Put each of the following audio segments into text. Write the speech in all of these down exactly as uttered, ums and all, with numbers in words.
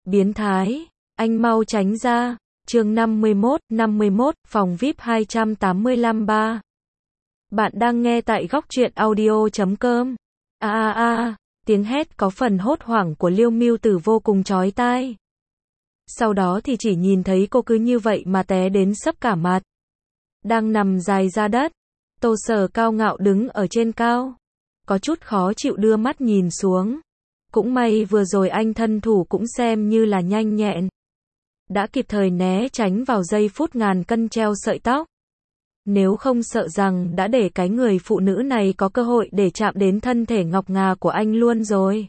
Biến thái, anh mau tránh ra. Chương năm mươi mốt, năm mươi mốt, phòng vi ai pi hai trăm tám mươi lăm ba. Bạn đang nghe tại góc truyện audio chấm com. A a a, tiếng hét có phần hốt hoảng của Liêu Mưu Tử vô cùng chói tai. Sau đó thì chỉ nhìn thấy cô cứ như vậy mà té đến sấp cả mặt. Đang nằm dài ra đất, Tô Sở cao ngạo đứng ở trên cao. Có chút khó chịu đưa mắt nhìn xuống. Cũng may vừa rồi anh thân thủ cũng xem như là nhanh nhẹn. Đã kịp thời né tránh vào giây phút ngàn cân treo sợi tóc. Nếu không sợ rằng đã để cái người phụ nữ này có cơ hội để chạm đến thân thể ngọc ngà của anh luôn rồi.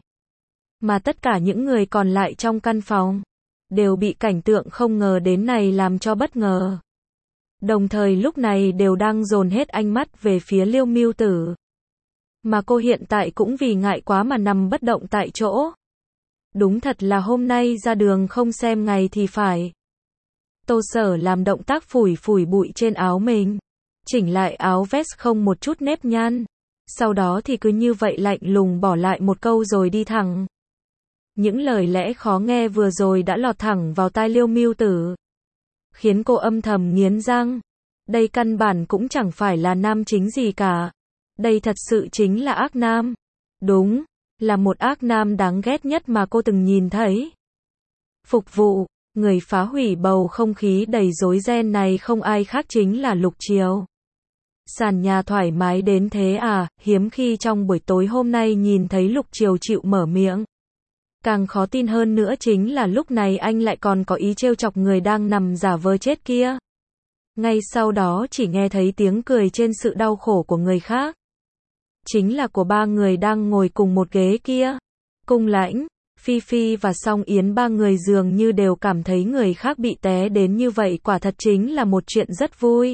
Mà tất cả những người còn lại trong căn phòng đều bị cảnh tượng không ngờ đến này làm cho bất ngờ. Đồng thời lúc này đều đang dồn hết ánh mắt về phía Liêu Mưu Tử. Mà cô hiện tại cũng vì ngại quá mà nằm bất động tại chỗ. Đúng thật là hôm nay ra đường không xem ngày thì phải. Tô Sở làm động tác phủi phủi bụi trên áo mình. Chỉnh lại áo vest không một chút nếp nhăn. Sau đó thì cứ như vậy lạnh lùng bỏ lại một câu rồi đi thẳng. Những lời lẽ khó nghe vừa rồi đã lọt thẳng vào tai Liêu Mưu Tử. Khiến cô âm thầm nghiến răng. Đây căn bản cũng chẳng phải là nam chính gì cả. Đây thật sự chính là ác nam. Đúng, là một ác nam đáng ghét nhất mà cô từng nhìn thấy. Phục vụ, người phá hủy bầu không khí đầy rối ren này không ai khác chính là Lục Triều. Sàn nhà thoải mái đến thế à, hiếm khi trong buổi tối hôm nay nhìn thấy Lục Triều chịu mở miệng. Càng khó tin hơn nữa chính là lúc này anh lại còn có ý trêu chọc người đang nằm giả vờ chết kia. Ngay sau đó chỉ nghe thấy tiếng cười trên sự đau khổ của người khác. Chính là của ba người đang ngồi cùng một ghế kia. Cung Lãnh, Phi Phi và Song Yến, ba người dường như đều cảm thấy người khác bị té đến như vậy quả thật chính là một chuyện rất vui.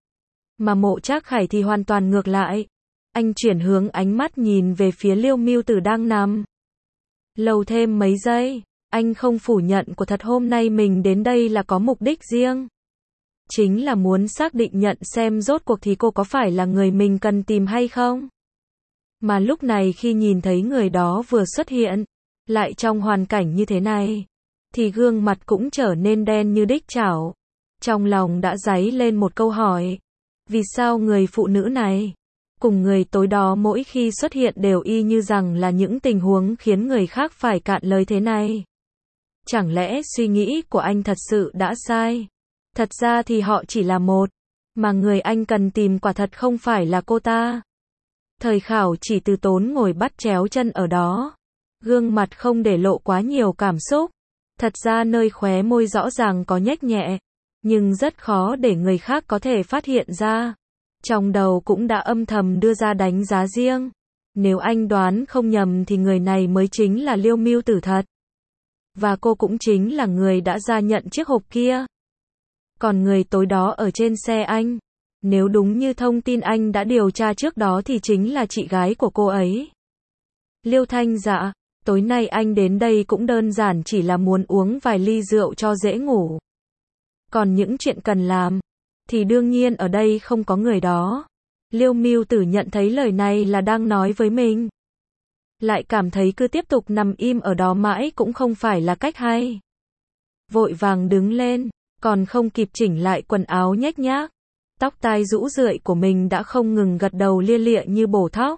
Mà Mộ Trác Khải thì hoàn toàn ngược lại. Anh chuyển hướng ánh mắt nhìn về phía Liêu Mưu Tử đang nằm. Lâu thêm mấy giây, anh không phủ nhận của thật hôm nay mình đến đây là có mục đích riêng. Chính là muốn xác định nhận xem rốt cuộc thì cô có phải là người mình cần tìm hay không. Mà lúc này khi nhìn thấy người đó vừa xuất hiện, lại trong hoàn cảnh như thế này, thì gương mặt cũng trở nên đen như đích chảo. Trong lòng đã dấy lên một câu hỏi. Vì sao người phụ nữ này, cùng người tối đó mỗi khi xuất hiện đều y như rằng là những tình huống khiến người khác phải cạn lời thế này? Chẳng lẽ suy nghĩ của anh thật sự đã sai? Thật ra thì họ chỉ là một, mà người anh cần tìm quả thật không phải là cô ta. Thời Khảo chỉ từ tốn ngồi bắt chéo chân ở đó. Gương mặt không để lộ quá nhiều cảm xúc. Thật ra nơi khóe môi rõ ràng có nhếch nhẹ. Nhưng rất khó để người khác có thể phát hiện ra. Trong đầu cũng đã âm thầm đưa ra đánh giá riêng. Nếu anh đoán không nhầm thì người này mới chính là Liêu Mưu Tử thật. Và cô cũng chính là người đã ra nhận chiếc hộp kia. Còn người tối đó ở trên xe anh, nếu đúng như thông tin anh đã điều tra trước đó thì chính là chị gái của cô ấy. Liêu Thanh Dạ, tối nay anh đến đây cũng đơn giản chỉ là muốn uống vài ly rượu cho dễ ngủ. Còn những chuyện cần làm, thì đương nhiên ở đây không có người đó. Liêu Mưu Tử nhận thấy lời này là đang nói với mình. Lại cảm thấy cứ tiếp tục nằm im ở đó mãi cũng không phải là cách hay. Vội vàng đứng lên, còn không kịp chỉnh lại quần áo nhếch nhác. Tóc tai rũ rượi của mình đã không ngừng gật đầu lia lịa như bổ thóc.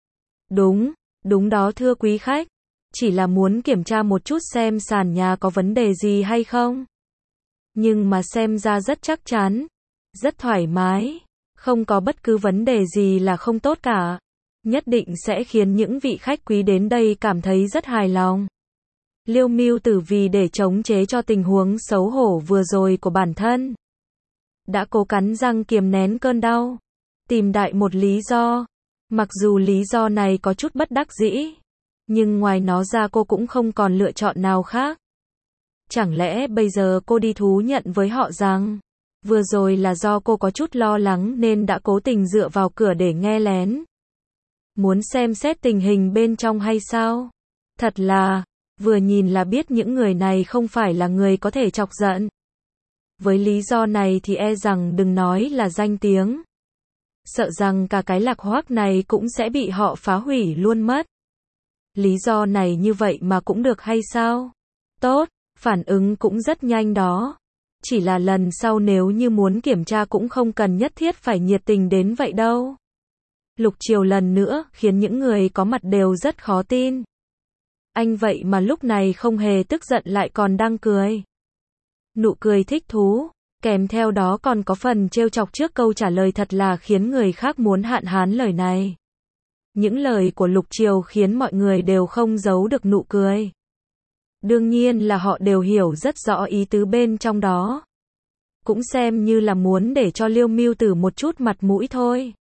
Đúng, đúng đó thưa quý khách. Chỉ là muốn kiểm tra một chút xem sàn nhà có vấn đề gì hay không. Nhưng mà xem ra rất chắc chắn, rất thoải mái, không có bất cứ vấn đề gì là không tốt cả. Nhất định sẽ khiến những vị khách quý đến đây cảm thấy rất hài lòng. Liêu Mưu Tử vì để chống chế cho tình huống xấu hổ vừa rồi của bản thân, đã cố cắn răng kiềm nén cơn đau, tìm đại một lý do. Mặc dù lý do này có chút bất đắc dĩ, nhưng ngoài nó ra cô cũng không còn lựa chọn nào khác. Chẳng lẽ bây giờ cô đi thú nhận với họ rằng, vừa rồi là do cô có chút lo lắng nên đã cố tình dựa vào cửa để nghe lén. Muốn xem xét tình hình bên trong hay sao? Thật là, vừa nhìn là biết những người này không phải là người có thể chọc giận. Với lý do này thì e rằng đừng nói là danh tiếng. Sợ rằng cả cái Lạc Hoác này cũng sẽ bị họ phá hủy luôn mất. Lý do này như vậy mà cũng được hay sao? Tốt, Phản ứng cũng rất nhanh đó. Chỉ là lần sau nếu như muốn kiểm tra cũng không cần nhất thiết phải nhiệt tình đến vậy đâu. Lục Triều lần nữa khiến những người có mặt đều rất khó tin. Anh vậy mà lúc này không hề tức giận lại còn đang cười. Nụ cười thích thú, kèm theo đó còn có phần trêu chọc trước câu trả lời thật là khiến người khác muốn hạn hán lời này. Những lời của Lục Triều khiến mọi người đều không giấu được nụ cười. Đương nhiên là họ đều hiểu rất rõ ý tứ bên trong đó. Cũng xem như là muốn để cho Liêu Mưu Tử một chút mặt mũi thôi.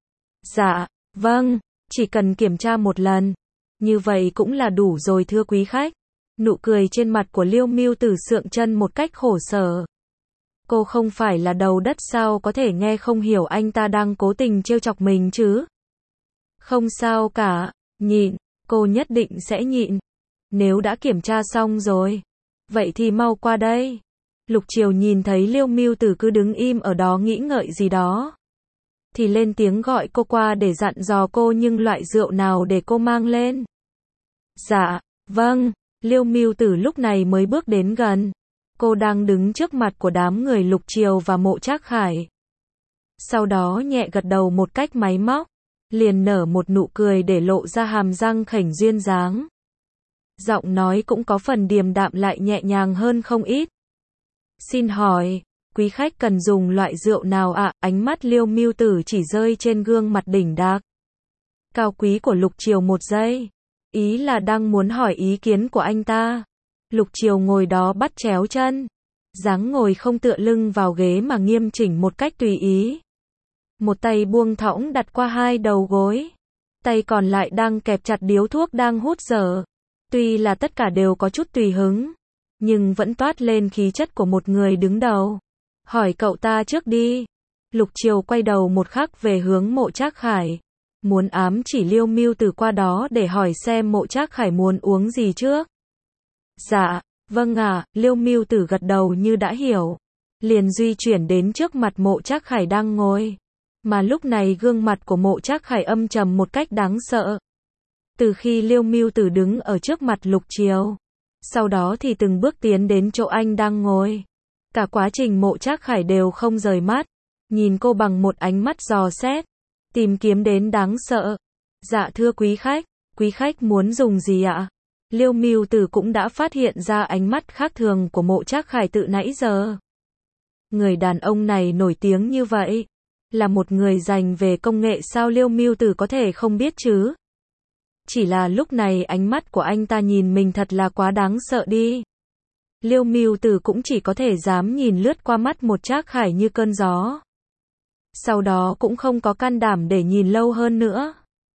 Dạ, vâng, chỉ cần kiểm tra một lần. Như vậy cũng là đủ rồi thưa quý khách. Nụ cười trên mặt của Liêu Mưu Tử sượng chân một cách khổ sở. Cô không phải là đầu đất sao có thể nghe không hiểu anh ta đang cố tình trêu chọc mình chứ? Không sao cả, nhịn, cô nhất định sẽ nhịn. Nếu đã kiểm tra xong rồi, vậy thì mau qua đây. Lục Triều nhìn thấy Liêu Mưu Tử cứ đứng im ở đó nghĩ ngợi gì đó, thì lên tiếng gọi cô qua để dặn dò cô nhưng loại rượu nào để cô mang lên. Dạ, vâng, Liêu Mưu Tử lúc này mới bước đến gần. Cô đang đứng trước mặt của đám người Lục Triều và Mộ Trác Khải. Sau đó nhẹ gật đầu một cách máy móc, liền nở một nụ cười để lộ ra hàm răng khểnh duyên dáng. Giọng nói cũng có phần điềm đạm lại nhẹ nhàng hơn không ít. Xin hỏi, quý khách cần dùng loại rượu nào ạ? À? Ánh mắt Liêu Mưu Tử chỉ rơi trên gương mặt đỉnh đạc cao quý của Lục Triều một giây. Ý là đang muốn hỏi ý kiến của anh ta. Lục Triều ngồi đó bắt chéo chân, dáng ngồi không tựa lưng vào ghế mà nghiêm chỉnh một cách tùy ý. Một tay buông thõng đặt qua hai đầu gối, tay còn lại đang kẹp chặt điếu thuốc đang hút dở. Tuy là tất cả đều có chút tùy hứng, nhưng vẫn toát lên khí chất của một người đứng đầu. Hỏi cậu ta trước đi. Lục Triều quay đầu một khắc về hướng Mộ Trác Khải, muốn ám chỉ Liêu Mưu Tử qua đó để hỏi xem Mộ Trác Khải muốn uống gì trước. Dạ, vâng ạ, à, Liêu Mưu Tử gật đầu như đã hiểu. Liền di chuyển đến trước mặt Mộ Trác Khải đang ngồi. Mà lúc này gương mặt của Mộ Trác Khải âm trầm một cách đáng sợ. Từ khi Liêu Mưu Tử đứng ở trước mặt Lục Triều, sau đó thì từng bước tiến đến chỗ anh đang ngồi. Cả quá trình Mộ Trác Khải đều không rời mắt, nhìn cô bằng một ánh mắt dò xét, tìm kiếm đến đáng sợ. Dạ thưa quý khách, quý khách muốn dùng gì ạ? Liêu Mưu Tử cũng đã phát hiện ra ánh mắt khác thường của Mộ Trác Khải từ nãy giờ. Người đàn ông này nổi tiếng như vậy, là một người dành về công nghệ sao Liêu Mưu Tử có thể không biết chứ? Chỉ là lúc này ánh mắt của anh ta nhìn mình thật là quá đáng sợ đi. Liêu Mưu Tử cũng chỉ có thể dám nhìn lướt qua mắt Mộ Trác Khải như cơn gió. Sau đó cũng không có can đảm để nhìn lâu hơn nữa.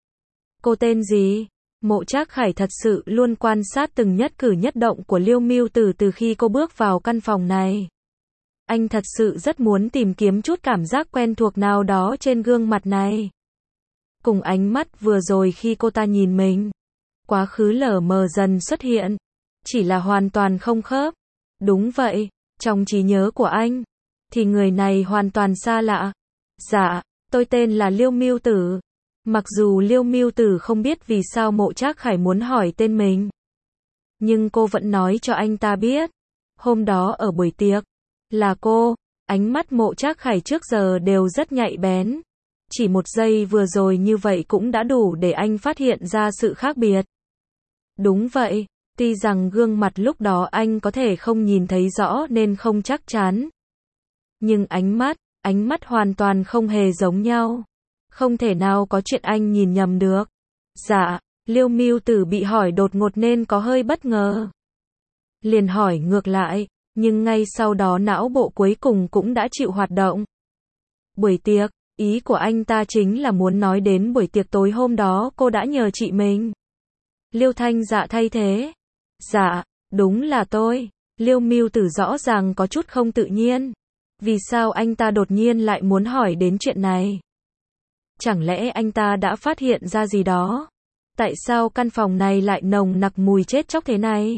Cô tên gì? Mộ Trác Khải thật sự luôn quan sát từng nhất cử nhất động của Liêu Mưu Tử từ khi cô bước vào căn phòng này. Anh thật sự rất muốn tìm kiếm chút cảm giác quen thuộc nào đó trên gương mặt này. Cùng ánh mắt vừa rồi khi cô ta nhìn mình. Quá khứ lờ mờ dần xuất hiện. Chỉ là hoàn toàn không khớp. Đúng vậy, trong trí nhớ của anh, thì người này hoàn toàn xa lạ. Dạ, tôi tên là Liêu Mưu Tử. Mặc dù Liêu Mưu Tử không biết vì sao Mộ Trác Khải muốn hỏi tên mình, nhưng cô vẫn nói cho anh ta biết. Hôm đó ở buổi tiệc, là cô. Ánh mắt Mộ Trác Khải trước giờ đều rất nhạy bén. Chỉ một giây vừa rồi như vậy cũng đã đủ để anh phát hiện ra sự khác biệt. Đúng vậy, tuy rằng gương mặt lúc đó anh có thể không nhìn thấy rõ nên không chắc chắn. Nhưng ánh mắt, ánh mắt hoàn toàn không hề giống nhau. Không thể nào có chuyện anh nhìn nhầm được. Dạ, Liêu Mưu Tử bị hỏi đột ngột nên có hơi bất ngờ. Liền hỏi ngược lại, nhưng ngay sau đó não bộ cuối cùng cũng đã chịu hoạt động. Buổi tiệc, ý của anh ta chính là muốn nói đến buổi tiệc tối hôm đó cô đã nhờ chị mình. Liêu Thanh Dạ thay thế. Dạ, đúng là tôi. Liêu Mưu Tử rõ ràng có chút không tự nhiên. Vì sao anh ta đột nhiên lại muốn hỏi đến chuyện này? Chẳng lẽ anh ta đã phát hiện ra gì đó? Tại sao căn phòng này lại nồng nặc mùi chết chóc thế này?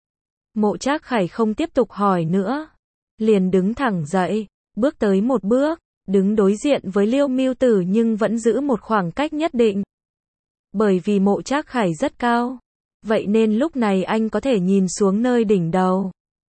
Mộ Trác Khải không tiếp tục hỏi nữa. Liền đứng thẳng dậy, bước tới một bước, đứng đối diện với Liêu Mưu Tử nhưng vẫn giữ một khoảng cách nhất định. Bởi vì Mộ Trác Khải rất cao, vậy nên lúc này anh có thể nhìn xuống nơi đỉnh đầu.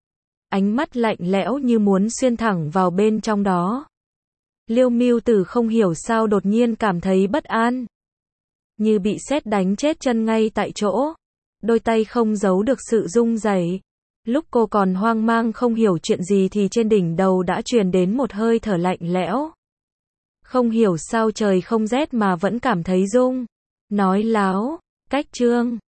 ánh mắt lạnh lẽo như muốn xuyên thẳng vào bên trong đó. Liêu Mưu Tử không hiểu sao đột nhiên cảm thấy bất an, như bị sét đánh chết chân ngay tại chỗ. Đôi tay không giấu được sự rung rẩy. Lúc cô còn hoang mang không hiểu chuyện gì thì trên đỉnh đầu đã truyền đến một hơi thở lạnh lẽo. Không hiểu sao trời không rét mà vẫn cảm thấy rung. Nói láo, cách trương.